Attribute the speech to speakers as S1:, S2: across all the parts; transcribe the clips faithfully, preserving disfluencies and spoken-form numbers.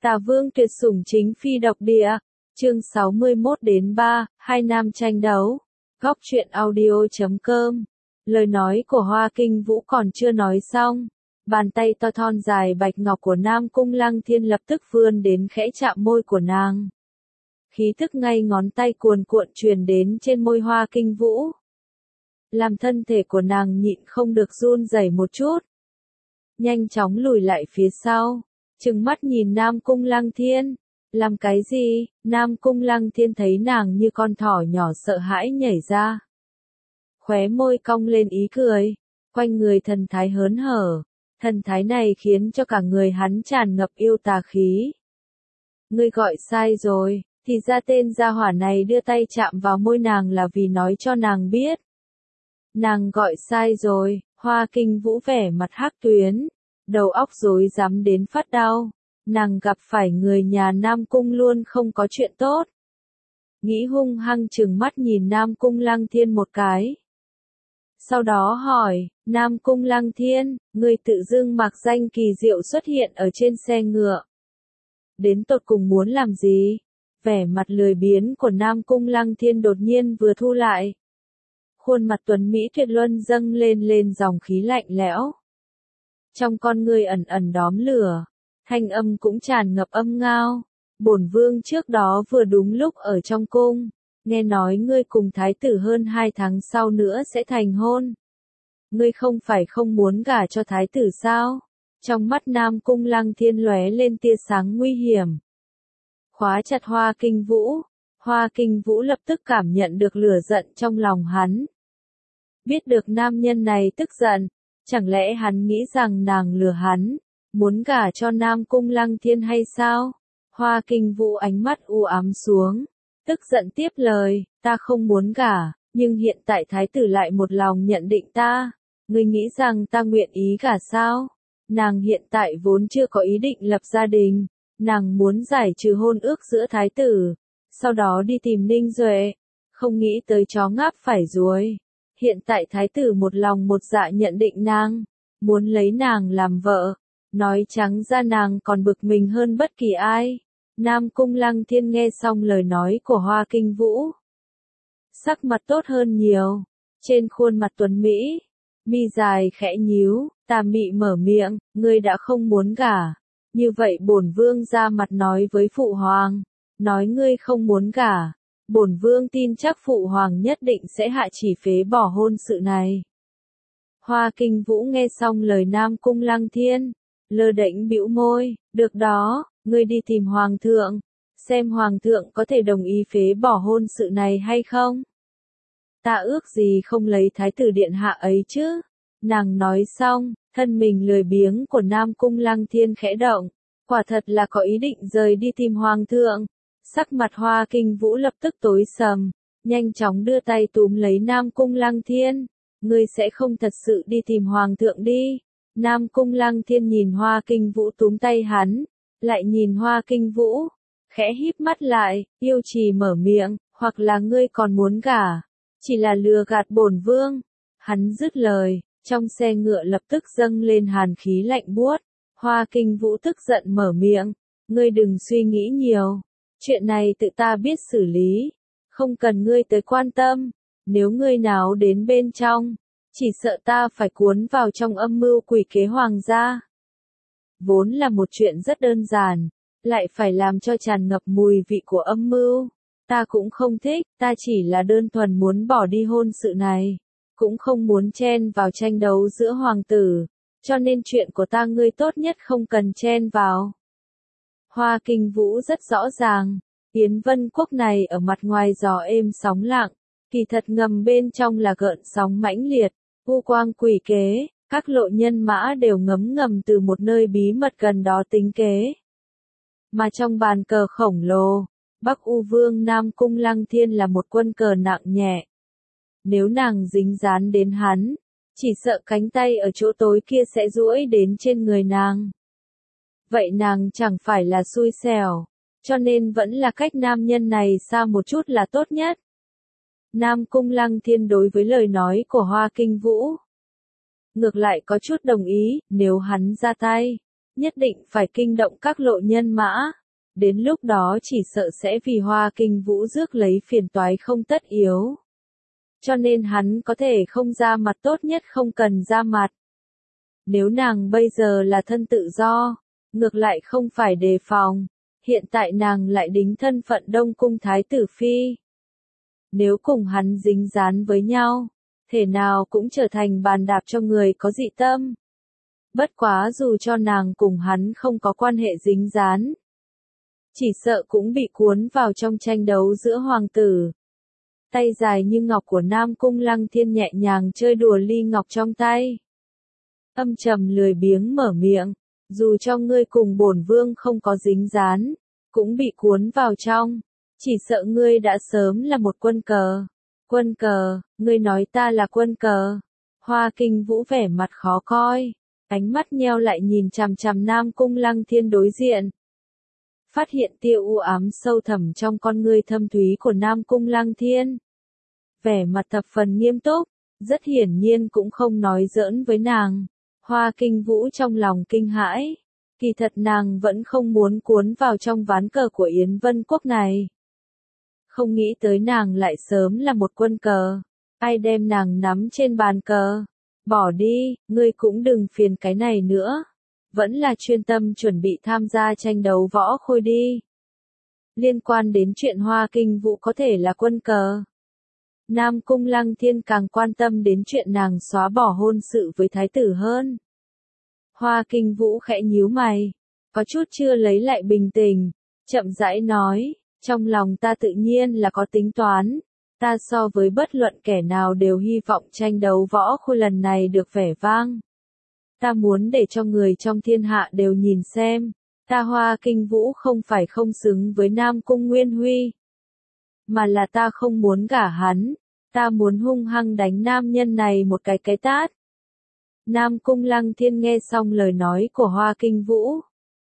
S1: Tả Vương tuyệt sủng chính phi độc địa. Chương sáu mươi mốt đến ba, hai nam tranh đấu. Góc truyện audio chấm com. Lời nói của Hoa Kinh Vũ còn chưa nói xong, bàn tay to thon dài bạch ngọc của Nam Cung Lăng Thiên lập tức vươn đến khẽ chạm môi của nàng. Khí thức ngay ngón tay cuồn cuộn truyền đến trên môi Hoa Kinh Vũ, làm thân thể của nàng nhịn không được run rẩy một chút. Nhanh chóng lùi lại phía sau, trừng mắt nhìn Nam Cung Lăng Thiên. Làm cái gì? Nam Cung Lăng Thiên thấy nàng như con thỏ nhỏ sợ hãi nhảy ra. Khóe môi cong lên ý cười, quanh người thần thái hớn hở. Thần thái này khiến cho cả người hắn tràn ngập yêu tà khí. Ngươi gọi sai rồi, thì ra tên gia hỏa này đưa tay chạm vào môi nàng là vì nói cho nàng biết. Nàng gọi sai rồi. Hoa Kinh Vũ vẻ mặt hắc tuyến, đầu óc rối rắm đến phát đau. Nàng gặp phải người nhà Nam Cung luôn không có chuyện tốt. Nghĩ hung hăng trừng mắt nhìn Nam Cung Lăng Thiên một cái. Sau đó hỏi, Nam Cung Lăng Thiên, người tự dưng mặc danh kỳ diệu xuất hiện ở trên xe ngựa. Đến tột cùng muốn làm gì? Vẻ mặt lười biếng của Nam Cung Lăng Thiên đột nhiên vừa thu lại. Khuôn mặt tuấn Mỹ tuyệt luân dâng lên lên dòng khí lạnh lẽo. Trong con ngươi ẩn ẩn đóm lửa, thanh âm cũng tràn ngập âm ngao. Bổn vương trước đó vừa đúng lúc ở trong cung, nghe nói ngươi cùng thái tử hơn hai tháng sau nữa sẽ thành hôn. Ngươi không phải không muốn gả cho thái tử sao? Trong mắt Nam Cung Lăng Thiên lóe lên tia sáng nguy hiểm. Khóa chặt Hoa Kinh Vũ, Hoa Kinh Vũ lập tức cảm nhận được lửa giận trong lòng hắn. Biết được nam nhân này tức giận, chẳng lẽ hắn nghĩ rằng nàng lừa hắn, muốn gả cho Nam Cung Lăng Thiên hay sao? Hoa Kinh Vũ ánh mắt u ám xuống, tức giận tiếp lời, ta không muốn gả, nhưng hiện tại thái tử lại một lòng nhận định ta, ngươi nghĩ rằng ta nguyện ý gả sao? Nàng hiện tại vốn chưa có ý định lập gia đình, nàng muốn giải trừ hôn ước giữa thái tử, sau đó đi tìm Ninh Duệ, không nghĩ tới chó ngáp phải ruồi. Hiện tại thái tử một lòng một dạ nhận định nàng, muốn lấy nàng làm vợ, nói trắng ra nàng còn bực mình hơn bất kỳ ai. Nam Cung Lăng Thiên nghe xong lời nói của Hoa Kinh Vũ, sắc mặt tốt hơn nhiều, trên khuôn mặt tuấn Mỹ, mi dài khẽ nhíu, tà mị mở miệng, ngươi đã không muốn gả, như vậy bổn vương ra mặt nói với phụ hoàng, nói ngươi không muốn gả. Bổn vương tin chắc phụ hoàng nhất định sẽ hạ chỉ phế bỏ hôn sự này. Hoa Kinh Vũ nghe xong lời Nam Cung Lăng Thiên, lơ đễnh bĩu môi, được đó, ngươi đi tìm hoàng thượng, xem hoàng thượng có thể đồng ý phế bỏ hôn sự này hay không. Ta ước gì không lấy thái tử điện hạ ấy chứ. Nàng nói xong, thân mình lười biếng của Nam Cung Lăng Thiên khẽ động, quả thật là có ý định rời đi tìm hoàng thượng. Sắc mặt Hoa Kinh Vũ lập tức tối sầm, nhanh chóng đưa tay túm lấy Nam Cung Lăng Thiên. Ngươi sẽ không thật sự đi tìm hoàng thượng đi. Nam Cung Lăng Thiên nhìn Hoa Kinh Vũ túm tay hắn, lại nhìn Hoa Kinh Vũ, khẽ híp mắt lại, yêu trì mở miệng, hoặc là ngươi còn muốn gả, chỉ là lừa gạt bổn vương. Hắn dứt lời, trong xe ngựa lập tức dâng lên hàn khí lạnh buốt. Hoa Kinh Vũ tức giận mở miệng, ngươi đừng suy nghĩ nhiều. Chuyện này tự ta biết xử lý, không cần ngươi tới quan tâm, nếu ngươi nào đến bên trong, chỉ sợ ta phải cuốn vào trong âm mưu quỷ kế hoàng gia. Vốn là một chuyện rất đơn giản, lại phải làm cho tràn ngập mùi vị của âm mưu, ta cũng không thích, ta chỉ là đơn thuần muốn bỏ đi hôn sự này, cũng không muốn chen vào tranh đấu giữa hoàng tử, cho nên chuyện của ta ngươi tốt nhất không cần chen vào. Hoa Kinh Vũ rất rõ ràng, Yến Vân Quốc này ở mặt ngoài gió êm sóng lặng, kỳ thật ngầm bên trong là gợn sóng mãnh liệt, vu quang quỷ kế, các lộ nhân mã đều ngấm ngầm từ một nơi bí mật gần đó tính kế. Mà trong bàn cờ khổng lồ, Bắc U Vương Nam Cung Lăng Thiên là một quân cờ nặng nhẹ. Nếu nàng dính dán đến hắn, chỉ sợ cánh tay ở chỗ tối kia sẽ duỗi đến trên người nàng. Vậy nàng chẳng phải là xui xẻo, cho nên vẫn là cách nam nhân này xa một chút là tốt nhất. Nam Cung Lăng Thiên đối với lời nói của Hoa Kinh Vũ, ngược lại có chút đồng ý, nếu hắn ra tay, nhất định phải kinh động các lộ nhân mã. Đến lúc đó chỉ sợ sẽ vì Hoa Kinh Vũ rước lấy phiền toái không tất yếu. Cho nên hắn có thể không ra mặt tốt nhất không cần ra mặt. Nếu nàng bây giờ là thân tự do, ngược lại không phải đề phòng, hiện tại nàng lại đính thân phận Đông Cung Thái tử Phi. Nếu cùng hắn dính dán với nhau, thể nào cũng trở thành bàn đạp cho người có dị tâm. Bất quá dù cho nàng cùng hắn không có quan hệ dính dán, chỉ sợ cũng bị cuốn vào trong tranh đấu giữa hoàng tử. Tay dài như ngọc của Nam Cung Lăng Thiên nhẹ nhàng chơi đùa ly ngọc trong tay. Âm trầm lười biếng mở miệng, dù cho ngươi cùng bổn vương không có dính dán, cũng bị cuốn vào trong, chỉ sợ ngươi đã sớm là một quân cờ. Quân cờ, ngươi nói ta là quân cờ. Hoa Kinh Vũ vẻ mặt khó coi, ánh mắt nheo lại nhìn chằm chằm Nam Cung Lăng Thiên đối diện. Phát hiện tia u ám sâu thẳm trong con ngươi thâm thúy của Nam Cung Lăng Thiên. Vẻ mặt thập phần nghiêm túc, rất hiển nhiên cũng không nói giỡn với nàng. Hoa Kinh Vũ trong lòng kinh hãi, kỳ thật nàng vẫn không muốn cuốn vào trong ván cờ của Yến Vân Quốc này. Không nghĩ tới nàng lại sớm là một quân cờ, ai đem nàng nắm trên bàn cờ. Bỏ đi, ngươi cũng đừng phiền cái này nữa. Vẫn là chuyên tâm chuẩn bị tham gia tranh đấu võ khôi đi. Liên quan đến chuyện Hoa Kinh Vũ có thể là quân cờ, Nam Cung Lăng Thiên càng quan tâm đến chuyện nàng xóa bỏ hôn sự với thái tử hơn. Hoa Kinh Vũ khẽ nhíu mày, có chút chưa lấy lại bình tĩnh, chậm rãi nói, trong lòng ta tự nhiên là có tính toán, ta so với bất luận kẻ nào đều hy vọng tranh đấu võ khôi lần này được vẻ vang. Ta muốn để cho người trong thiên hạ đều nhìn xem, ta Hoa Kinh Vũ không phải không xứng với Nam Cung Nguyên Huy, mà là ta không muốn gả hắn, ta muốn hung hăng đánh nam nhân này một cái cái tát. Nam Cung Lăng Thiên nghe xong lời nói của Hoa Kinh Vũ,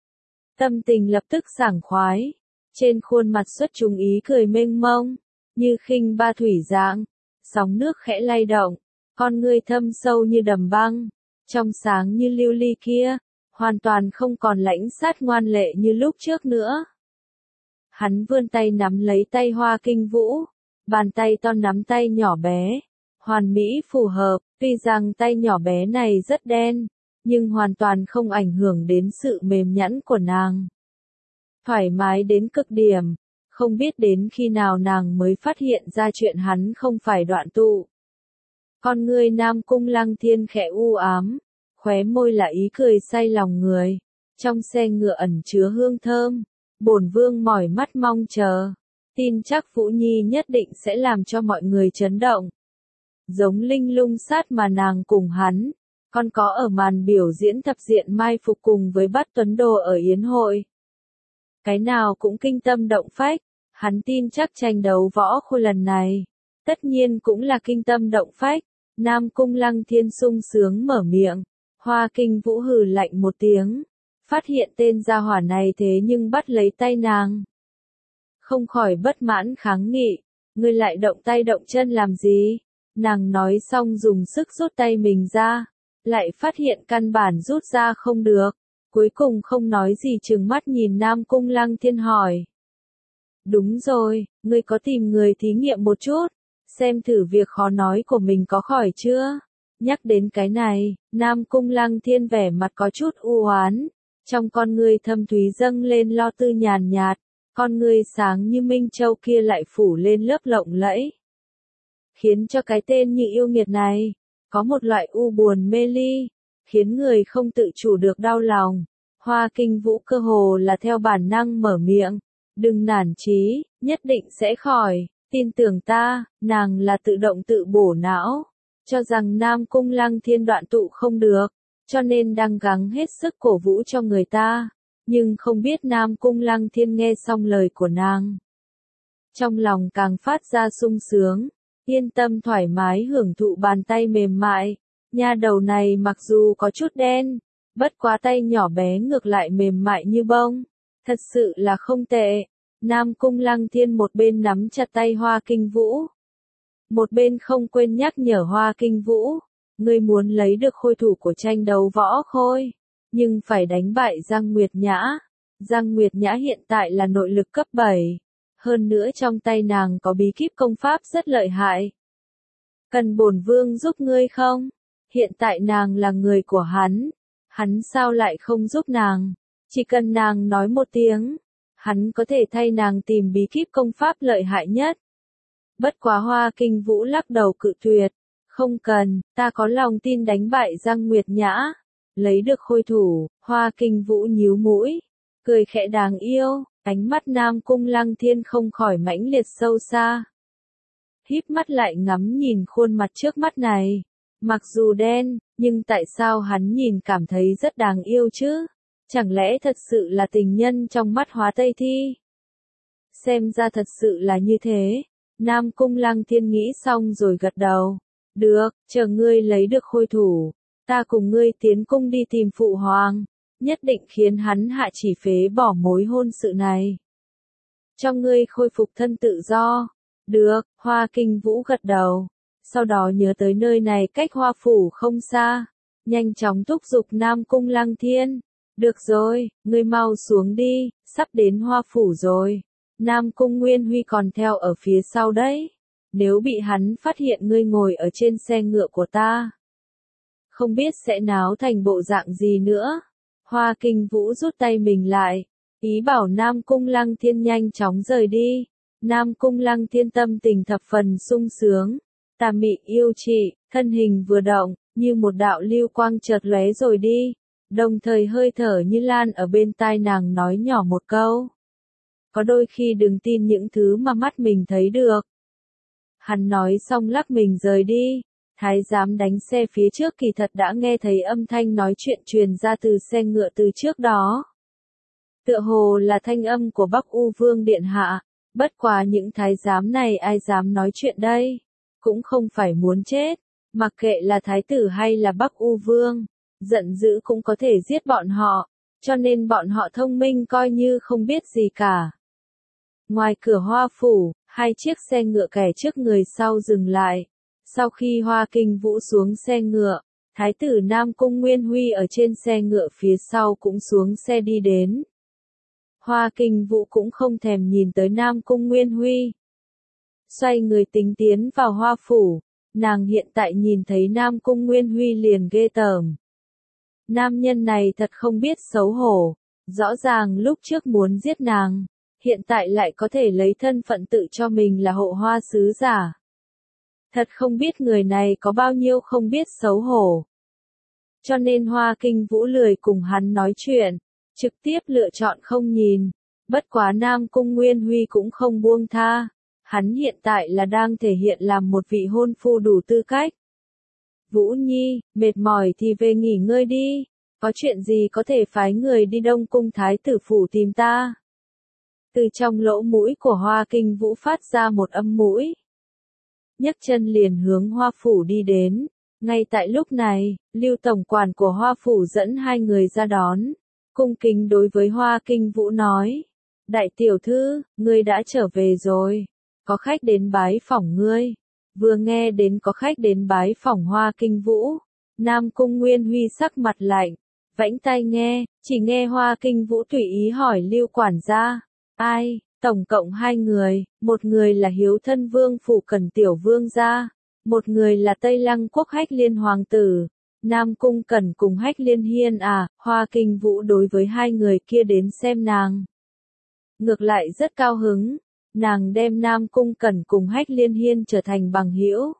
S1: tâm tình lập tức sảng khoái, trên khuôn mặt xuất chúng ý cười mênh mông, như khinh ba thủy dạng, sóng nước khẽ lay động, con ngươi thâm sâu như đầm băng, trong sáng như lưu ly kia, hoàn toàn không còn lãnh sát ngoan lệ như lúc trước nữa. Hắn vươn tay nắm lấy tay Hoa Kinh Vũ, bàn tay to nắm tay nhỏ bé, hoàn mỹ phù hợp, tuy rằng tay nhỏ bé này rất đen, nhưng hoàn toàn không ảnh hưởng đến sự mềm nhẵn của nàng. Thoải mái đến cực điểm, không biết đến khi nào nàng mới phát hiện ra chuyện hắn không phải đoạn tụ. Con ngươi Nam Cung Lăng Thiên khẽ u ám, khóe môi là ý cười say lòng người, trong xe ngựa ẩn chứa hương thơm, bổn vương mỏi mắt mong chờ, tin chắc Vũ Nhi nhất định sẽ làm cho mọi người chấn động. Giống linh lung sát mà nàng cùng hắn, còn có ở màn biểu diễn thập diện mai phục cùng với Bát Tuấn Đồ ở Yến hội. Cái nào cũng kinh tâm động phách, hắn tin chắc tranh đấu võ khôi lần này, tất nhiên cũng là kinh tâm động phách. Nam Cung Lăng Thiên sung sướng mở miệng, Hoa Kinh Vũ hừ lạnh một tiếng, phát hiện tên gia hỏa này thế nhưng bắt lấy tay nàng. Không khỏi bất mãn kháng nghị, ngươi lại động tay động chân làm gì? Nàng nói xong dùng sức rút tay mình ra, lại phát hiện căn bản rút ra không được, cuối cùng không nói gì trừng mắt nhìn Nam Cung Lăng Thiên hỏi. Đúng rồi, ngươi có tìm người thí nghiệm một chút, xem thử việc khó nói của mình có khỏi chưa? Nhắc đến cái này, Nam Cung Lăng Thiên vẻ mặt có chút u oán, trong con ngươi thâm thúy dâng lên lo tư nhàn nhạt, con ngươi sáng như minh châu kia lại phủ lên lớp lộng lẫy, khiến cho cái tên như yêu nghiệt này có một loại u buồn mê ly, khiến người không tự chủ được đau lòng. Hoa Kinh Vũ cơ hồ là theo bản năng mở miệng, đừng nản chí, nhất định sẽ khỏi, tin tưởng ta. Nàng là tự động tự bổ não, cho rằng Nam Cung Lăng Thiên đoạn tụ không được, cho nên đang gắng hết sức cổ vũ cho người ta, nhưng không biết Nam Cung Lăng Thiên nghe xong lời của nàng, trong lòng càng phát ra sung sướng, yên tâm thoải mái hưởng thụ bàn tay mềm mại. Nha đầu này mặc dù có chút đen, bất quá tay nhỏ bé ngược lại mềm mại như bông, thật sự là không tệ. Nam Cung Lăng Thiên một bên nắm chặt tay Hoa Kinh Vũ, một bên không quên nhắc nhở Hoa Kinh Vũ, ngươi muốn lấy được khôi thủ của tranh đấu võ khôi, nhưng phải đánh bại Giang Nguyệt Nhã. Giang Nguyệt Nhã hiện tại là nội lực cấp bảy, hơn nữa trong tay nàng có bí kíp công pháp rất lợi hại. Cần bổn vương giúp ngươi không? Hiện tại nàng là người của hắn, hắn sao lại không giúp nàng? Chỉ cần nàng nói một tiếng, hắn có thể thay nàng tìm bí kíp công pháp lợi hại nhất. Bất quá Hoa Kinh Vũ lắc đầu cự tuyệt, không cần, ta có lòng tin đánh bại Giang Nguyệt Nhã. Lấy được khôi thủ, Hoa Kinh Vũ nhíu mũi, cười khẽ đáng yêu, ánh mắt Nam Cung Lăng Thiên không khỏi mãnh liệt sâu xa. Híp mắt lại ngắm nhìn khuôn mặt trước mắt này, mặc dù đen, nhưng tại sao hắn nhìn cảm thấy rất đáng yêu chứ? Chẳng lẽ thật sự là tình nhân trong mắt Hóa Tây Thi? Xem ra thật sự là như thế. Nam Cung Lăng Thiên nghĩ xong rồi gật đầu. Được, chờ ngươi lấy được khôi thủ, ta cùng ngươi tiến cung đi tìm phụ hoàng, nhất định khiến hắn hạ chỉ phế bỏ mối hôn sự này. Cho ngươi khôi phục thân tự do. Được, Hoa Kinh Vũ gật đầu. Sau đó nhớ tới nơi này cách Hoa Phủ không xa, nhanh chóng thúc giục Nam Cung Lăng Thiên. Được rồi, ngươi mau xuống đi, sắp đến Hoa Phủ rồi. Nam Cung Nguyên Huy còn theo ở phía sau đấy. Nếu bị hắn phát hiện ngươi ngồi ở trên xe ngựa của ta, không biết sẽ náo thành bộ dạng gì nữa. Hoa Kinh Vũ rút tay mình lại, ý bảo Nam Cung Lăng Thiên nhanh chóng rời đi. Nam Cung Lăng Thiên tâm tình thập phần sung sướng. Tà mị yêu chị, thân hình vừa động, như một đạo lưu quang chợt lóe rồi đi. Đồng thời hơi thở như lan ở bên tai nàng nói nhỏ một câu. Có đôi khi đừng tin những thứ mà mắt mình thấy được. Hắn nói xong lắc mình rời đi. Thái giám đánh xe phía trước kỳ thật đã nghe thấy âm thanh nói chuyện truyền ra từ xe ngựa từ trước đó. Tựa hồ là thanh âm của Bắc U Vương Điện Hạ. Bất quá những thái giám này ai dám nói chuyện đây? Cũng không phải muốn chết. Mặc kệ là thái tử hay là Bắc U Vương, giận dữ cũng có thể giết bọn họ. Cho nên bọn họ thông minh coi như không biết gì cả. Ngoài cửa Hoa Phủ, hai chiếc xe ngựa kẻ trước người sau dừng lại. Sau khi Hoa Kinh Vũ xuống xe ngựa, Thái tử Nam Cung Nguyên Huy ở trên xe ngựa phía sau cũng xuống xe đi đến. Hoa Kinh Vũ cũng không thèm nhìn tới Nam Cung Nguyên Huy. Xoay người tính tiến vào Hoa Phủ, nàng hiện tại nhìn thấy Nam Cung Nguyên Huy liền ghê tởm. Nam nhân này thật không biết xấu hổ, rõ ràng lúc trước muốn giết nàng, hiện tại lại có thể lấy thân phận tự cho mình là hộ hoa sứ giả. Thật không biết người này có bao nhiêu không biết xấu hổ. Cho nên Hoa Kinh Vũ lười cùng hắn nói chuyện, trực tiếp lựa chọn không nhìn. Bất quá Nam Cung Nguyên Huy cũng không buông tha. Hắn hiện tại là đang thể hiện làm một vị hôn phu đủ tư cách. Vũ Nhi, mệt mỏi thì về nghỉ ngơi đi. Có chuyện gì có thể phái người đi Đông Cung Thái tử phủ tìm ta. Từ trong lỗ mũi của Hoa Kinh Vũ phát ra một âm mũi. Nhấc chân liền hướng Hoa Phủ đi đến. Ngay tại lúc này, Lưu tổng quản của Hoa Phủ dẫn hai người ra đón. Cung kính đối với Hoa Kinh Vũ nói. Đại tiểu thư, ngươi đã trở về rồi. Có khách đến bái phỏng ngươi. Vừa nghe đến có khách đến bái phỏng Hoa Kinh Vũ, Nam Cung Nguyên Huy sắc mặt lạnh, vẫy tai nghe, chỉ nghe Hoa Kinh Vũ tùy ý hỏi Lưu quản gia. Ai? Tổng cộng hai người, một người là Hiếu Thân Vương phủ Cẩn Tiểu Vương gia, một người là Tây Lăng Quốc Hách Liên Hoàng tử. Nam Cung Cẩn cùng Hách Liên Hiên à, Hoa Kinh Vũ đối với hai người kia đến xem nàng. Ngược lại rất cao hứng, nàng đem Nam Cung Cẩn cùng Hách Liên Hiên trở thành bằng hữu.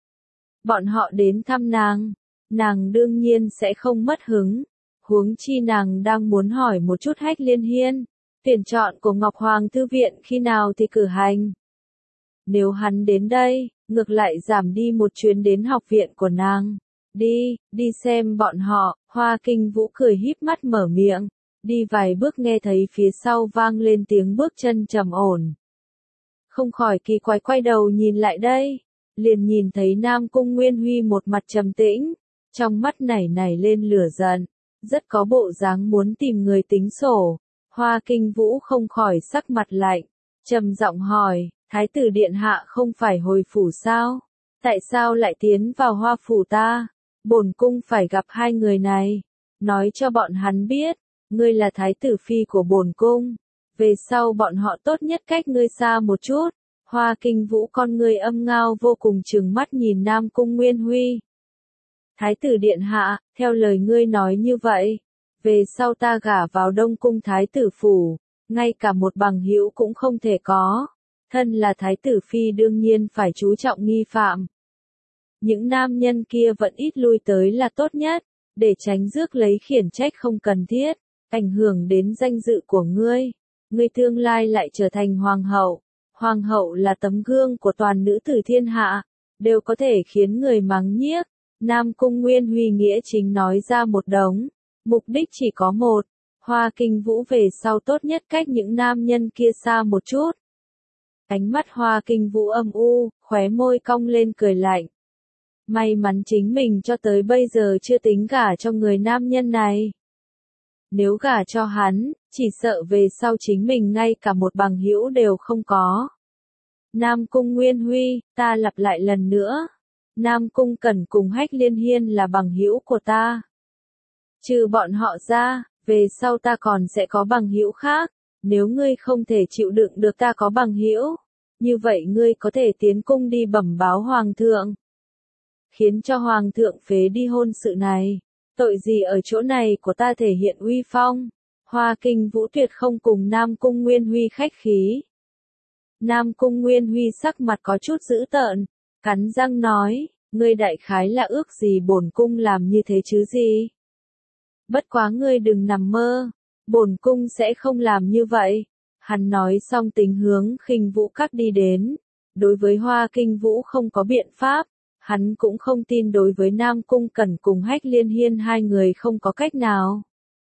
S1: Bọn họ đến thăm nàng, nàng đương nhiên sẽ không mất hứng, huống chi nàng đang muốn hỏi một chút Hách Liên Hiên. Tuyển chọn của Ngọc Hoàng Thư Viện khi nào thì cử hành. Nếu hắn đến đây, ngược lại giảm đi một chuyến đến học viện của nàng. Đi, đi xem bọn họ. Hoa Kinh Vũ cười híp mắt mở miệng. Đi vài bước nghe thấy phía sau vang lên tiếng bước chân trầm ổn. Không khỏi kỳ quái quay đầu nhìn lại đây. Liền nhìn thấy Nam Cung Nguyên Huy một mặt trầm tĩnh. Trong mắt nảy nảy lên lửa giận. Rất có bộ dáng muốn tìm người tính sổ. Hoa Kinh Vũ không khỏi sắc mặt lạnh, trầm giọng hỏi, Thái tử điện hạ không phải hồi phủ sao? Tại sao lại tiến vào Hoa phủ ta? Bổn cung phải gặp hai người này. nói cho bọn hắn biết, ngươi là thái tử phi của bổn cung, về sau bọn họ tốt nhất cách ngươi xa một chút. Hoa Kinh Vũ con ngươi âm ngao vô cùng trừng mắt nhìn Nam Cung Nguyên Huy. Thái tử điện hạ, theo lời ngươi nói như vậy, về sau ta gả vào Đông Cung thái tử phủ, ngay cả một bằng hữu cũng không thể có, thân là thái tử phi đương nhiên phải chú trọng nghi phạm. Những nam nhân kia vẫn ít lui tới là tốt nhất, để tránh rước lấy khiển trách không cần thiết, ảnh hưởng đến danh dự của ngươi. Ngươi tương lai lại trở thành hoàng hậu. Hoàng hậu là tấm gương của toàn nữ tử thiên hạ, đều có thể khiến người mắng nhiếc. Nam Cung Nguyên Huy nghĩa chính nói ra một đống, mục đích chỉ có một, Hoa Kinh Vũ về sau tốt nhất cách những nam nhân kia xa một chút. Ánh mắt Hoa Kinh Vũ âm u, khóe môi cong lên cười lạnh. May mắn chính mình cho tới bây giờ chưa tính gả cho người nam nhân này. Nếu gả cho hắn, chỉ sợ về sau chính mình ngay cả một bằng hữu đều không có. Nam Cung Nguyên Huy, ta lặp lại lần nữa. Nam Cung Cẩn cùng Hách Liên Hiên là bằng hữu của ta. Trừ bọn họ ra, về sau ta còn sẽ có bằng hữu khác. Nếu ngươi không thể chịu đựng được ta có bằng hữu, như vậy ngươi có thể tiến cung đi bẩm báo hoàng thượng, khiến cho hoàng thượng phế đi hôn sự này. Tội gì ở chỗ này của ta thể hiện uy phong. Hoa Kinh Vũ tuyệt không cùng Nam Cung Nguyên Huy khách khí. Nam Cung Nguyên Huy sắc mặt có chút dữ tợn, cắn răng nói, ngươi đại khái là ước gì bổn cung làm như thế chứ gì. Bất quá ngươi đừng nằm mơ, bổn cung sẽ không làm như vậy. Hắn nói xong tính hướng Khinh Vũ Các đi đến. Đối với Hoa Kinh Vũ không có biện pháp, hắn cũng không tin đối với Nam Cung Cẩn cùng Hách Liên Hiên hai người không có cách nào.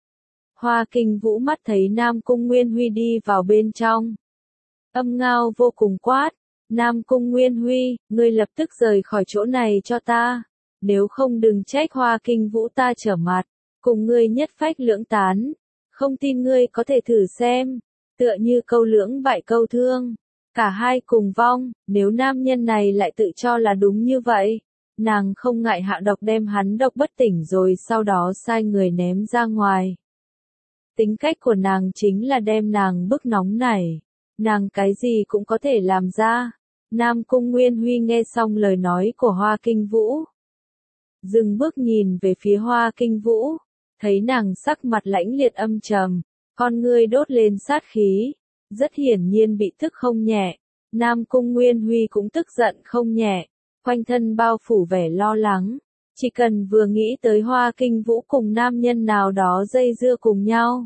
S1: Hoa Kinh Vũ mắt thấy Nam Cung Nguyên Huy đi vào bên trong. Âm ngao vô cùng quát, Nam Cung Nguyên Huy, ngươi lập tức rời khỏi chỗ này cho ta, nếu không đừng trách Hoa Kinh Vũ ta trở mặt, cùng ngươi nhất phách lưỡng tán, không tin ngươi có thể thử xem, tựa như câu lưỡng bại câu thương, cả hai cùng vong. Nếu nam nhân này lại tự cho là đúng như vậy, nàng không ngại hạ độc đem hắn độc bất tỉnh rồi sau đó sai người ném ra ngoài. Tính cách của nàng chính là đem nàng bức nóng nảy, nàng cái gì cũng có thể làm ra. Nam Cung Nguyên Huy nghe xong lời nói của Hoa Kinh Vũ, dừng bước nhìn về phía Hoa Kinh Vũ, thấy nàng sắc mặt lãnh liệt âm trầm, con ngươi đốt lên sát khí, rất hiển nhiên bị tức không nhẹ. Nam Cung Nguyên Huy cũng tức giận không nhẹ, quanh thân bao phủ vẻ lo lắng, chỉ cần vừa nghĩ tới Hoa Kinh Vũ cùng nam nhân nào đó dây dưa cùng nhau,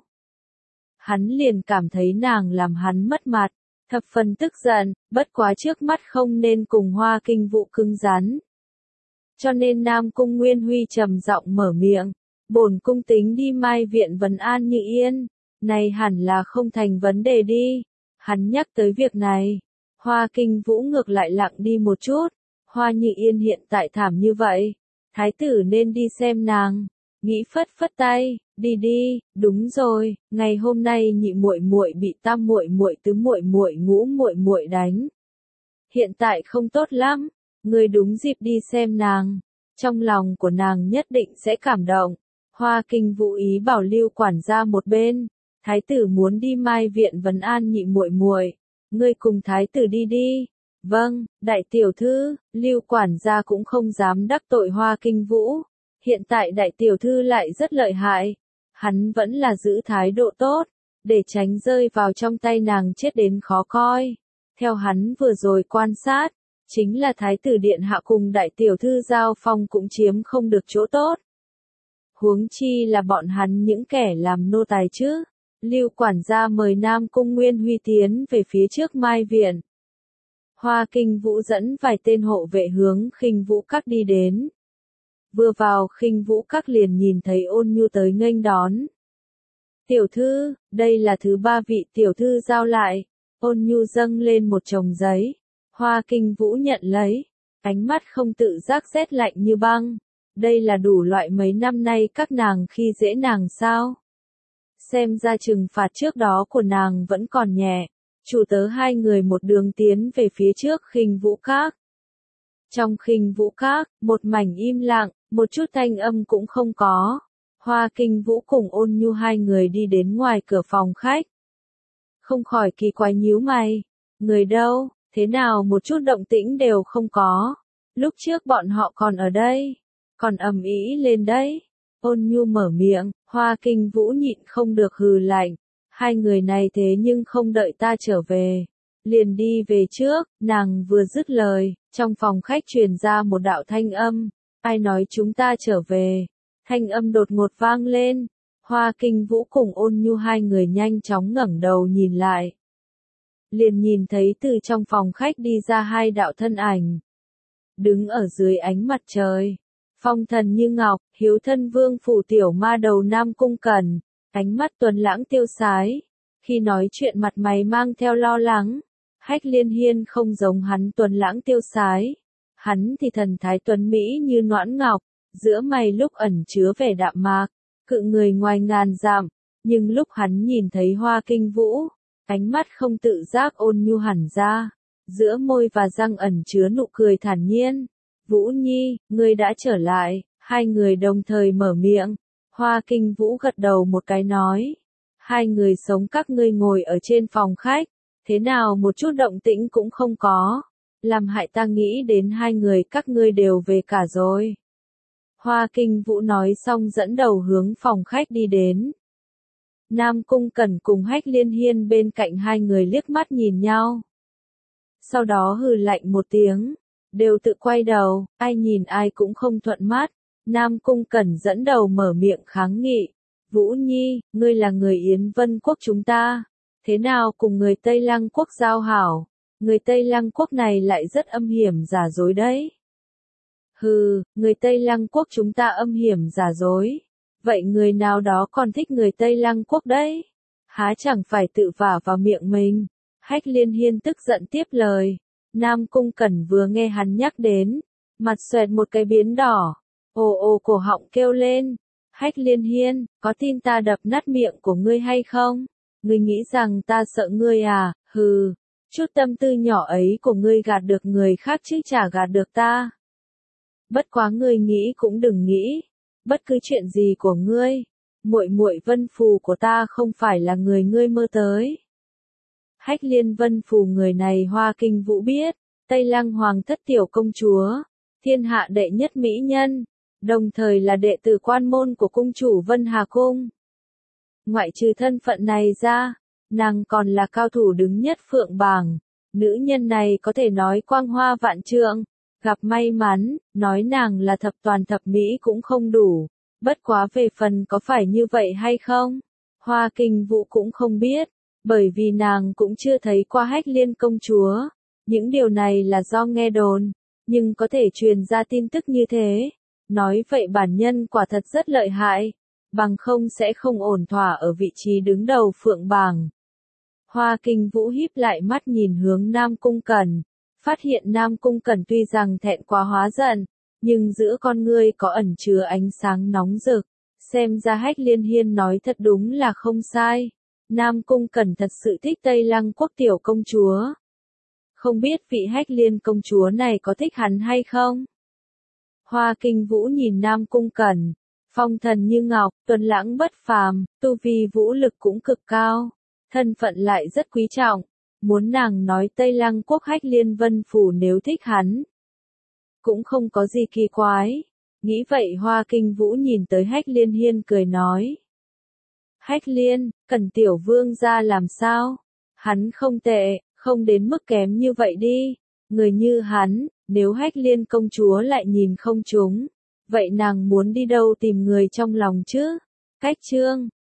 S1: hắn liền cảm thấy nàng làm hắn mất mặt, thập phần tức giận, bất quá trước mắt không nên cùng Hoa Kinh Vũ cứng rắn. Cho nên Nam Cung Nguyên Huy trầm giọng mở miệng, bổn cung tính đi Mai Viện vấn an Như Yên, này hẳn là không thành vấn đề đi. Hắn nhắc tới việc này, Hoa Kinh Vũ ngược lại lặng đi một chút. Hoa Như Yên hiện tại thảm như vậy, thái tử nên đi xem nàng. Nghĩ phất phất tay, đi đi, đúng rồi, ngày hôm nay nhị muội muội bị tam muội muội tứ muội muội ngũ muội muội đánh. Hiện tại không tốt lắm, ngươi đúng dịp đi xem nàng, trong lòng của nàng nhất định sẽ cảm động. Hoa Kinh Vũ ý bảo Lưu quản gia một bên, thái tử muốn đi Mai Viện vấn an nhị muội muội, ngươi cùng thái tử đi đi. Vâng, đại tiểu thư. Lưu quản gia cũng không dám đắc tội Hoa Kinh Vũ. Hiện tại đại tiểu thư lại rất lợi hại, hắn vẫn là giữ thái độ tốt, để tránh rơi vào trong tay nàng chết đến khó coi. Theo hắn vừa rồi quan sát, chính là thái tử điện hạ cùng đại tiểu thư giao phong cũng chiếm không được chỗ tốt. Huống chi là bọn hắn những kẻ làm nô tài chứ. Lưu quản gia mời Nam Cung Nguyên Huy tiến về phía trước Mai Viện. Hoa Kinh Vũ dẫn vài tên hộ vệ hướng Khinh Vũ Các đi đến. Vừa vào Khinh Vũ Các liền nhìn thấy Ôn Nhu tới nghênh đón. Tiểu thư, đây là thứ ba vị tiểu thư giao lại. Ôn Nhu dâng lên một chồng giấy. Hoa Kinh Vũ nhận lấy, ánh mắt không tự giác rét lạnh như băng. Đây là đủ loại mấy năm nay các nàng khi dễ nàng sao? Xem ra trừng phạt trước đó của nàng vẫn còn nhẹ. Chủ tớ hai người một đường tiến về phía trước Khinh Vũ Các. Trong Khinh Vũ Các, một mảnh im lặng, một chút thanh âm cũng không có. Hoa Kinh Vũ cùng Ôn Nhu hai người đi đến ngoài cửa phòng khách. Không khỏi kỳ quái nhíu mày. Người đâu, thế nào một chút động tĩnh đều không có. Lúc trước bọn họ còn ở đây, còn ầm ĩ lên đấy. Ôn Nhu mở miệng, Hoa Kinh Vũ nhịn không được hừ lạnh. Hai người này thế nhưng không đợi ta trở về. Liền đi về trước, nàng vừa dứt lời, trong phòng khách truyền ra một đạo thanh âm. Ai nói chúng ta trở về? Thanh âm đột ngột vang lên. Hoa Kinh Vũ cùng Ôn Nhu hai người nhanh chóng ngẩng đầu nhìn lại. Liền nhìn thấy từ trong phòng khách đi ra hai đạo thân ảnh. Đứng ở dưới ánh mặt trời. Phong thần như ngọc, hiếu thân vương phủ tiểu ma đầu Nam Cung Cẩn. Ánh mắt tuấn lãng tiêu sái. Khi nói chuyện mặt mày mang theo lo lắng. Hách Liên Hiên không giống hắn tuấn lãng tiêu sái. Hắn thì thần thái tuấn mỹ như noãn ngọc. Giữa mày lúc ẩn chứa vẻ đạm mạc. Cự người ngoài ngàn dặm. Nhưng lúc hắn nhìn thấy Hoa Kinh Vũ. Ánh mắt không tự giác ôn nhu hẳn ra. Giữa môi và răng ẩn chứa nụ cười thản nhiên. Vũ Nhi, ngươi đã trở lại. Hai người đồng thời mở miệng. Hoa Kinh Vũ gật đầu một cái nói. Hai người sống các ngươi ngồi ở trên phòng khách. Thế nào một chút động tĩnh cũng không có. Làm hại ta nghĩ đến hai người các ngươi đều về cả rồi. Hoa Kinh Vũ nói xong dẫn đầu hướng phòng khách đi đến. Nam Cung Cẩn cùng Hách Liên Hiên bên cạnh hai người liếc mắt nhìn nhau. Sau đó hừ lạnh một tiếng. Đều tự quay đầu, ai nhìn ai cũng không thuận mắt. Nam Cung Cẩn dẫn đầu mở miệng kháng nghị. Vũ Nhi, ngươi là người Yến Vân Quốc chúng ta. Thế nào cùng người Tây Lăng Quốc giao hảo? Người Tây Lăng Quốc này lại rất âm hiểm giả dối đấy. Hừ, người Tây Lăng Quốc chúng ta âm hiểm giả dối. Vậy người nào đó còn thích người Tây Lăng Quốc đấy? Há chẳng phải tự vả vào miệng mình. Hách Liên Hiên tức giận tiếp lời. Nam Cung Cẩn vừa nghe hắn nhắc đến. Mặt xoẹt một cái biến đỏ. Ồ ồ cổ họng kêu lên. Hách Liên Hiên, có tin ta đập nát miệng của ngươi hay không? Ngươi nghĩ rằng ta sợ ngươi à? Hừ, chút tâm tư nhỏ ấy của ngươi gạt được người khác chứ chả gạt được ta. Bất quá ngươi nghĩ cũng đừng nghĩ. Bất cứ chuyện gì của ngươi, muội muội Vân Phù của ta không phải là người ngươi mơ tới. Hách Liên Vân Phù người này Hoa Kinh Vũ biết, Tây Lăng Hoàng thất tiểu công chúa, thiên hạ đệ nhất mỹ nhân, đồng thời là đệ tử quan môn của cung chủ Vân Hà Cung. Ngoại trừ thân phận này ra, nàng còn là cao thủ đứng nhất phượng bảng, nữ nhân này có thể nói quang hoa vạn trượng. Gặp may mắn, nói nàng là thập toàn thập mỹ cũng không đủ. Bất quá về phần có phải như vậy hay không? Hoa Kinh Vũ cũng không biết, bởi vì nàng cũng chưa thấy qua Hách Liên công chúa. Những điều này là do nghe đồn, nhưng có thể truyền ra tin tức như thế. Nói vậy bản nhân quả thật rất lợi hại, bằng không sẽ không ổn thỏa ở vị trí đứng đầu phượng bảng. Hoa Kinh Vũ híp lại mắt nhìn hướng Nam Cung Cẩn. Phát hiện Nam Cung Cẩn tuy rằng thẹn quá hóa giận, nhưng giữa con ngươi có ẩn chứa ánh sáng nóng rực. Xem ra Hách Liên Hiên nói thật đúng là không sai. Nam Cung Cẩn thật sự thích Tây Lăng Quốc tiểu công chúa. Không biết vị Hách Liên công chúa này có thích hắn hay không? Hoa Kinh Vũ nhìn Nam Cung Cẩn, phong thần như ngọc, tuấn lãng bất phàm, tu vi vũ lực cũng cực cao, thân phận lại rất quý trọng. Muốn nàng nói Tây Lăng Quốc Hách Liên Vân Phủ nếu thích hắn, cũng không có gì kỳ quái. Nghĩ vậy Hoa Kinh Vũ nhìn tới Hách Liên Hiên cười nói. Hách Liên, Cẩn tiểu vương gia làm sao? Hắn không tệ, không đến mức kém như vậy đi. Người như hắn, nếu Hách Liên công chúa lại nhìn không trúng, vậy nàng muốn đi đâu tìm người trong lòng chứ? Cách chương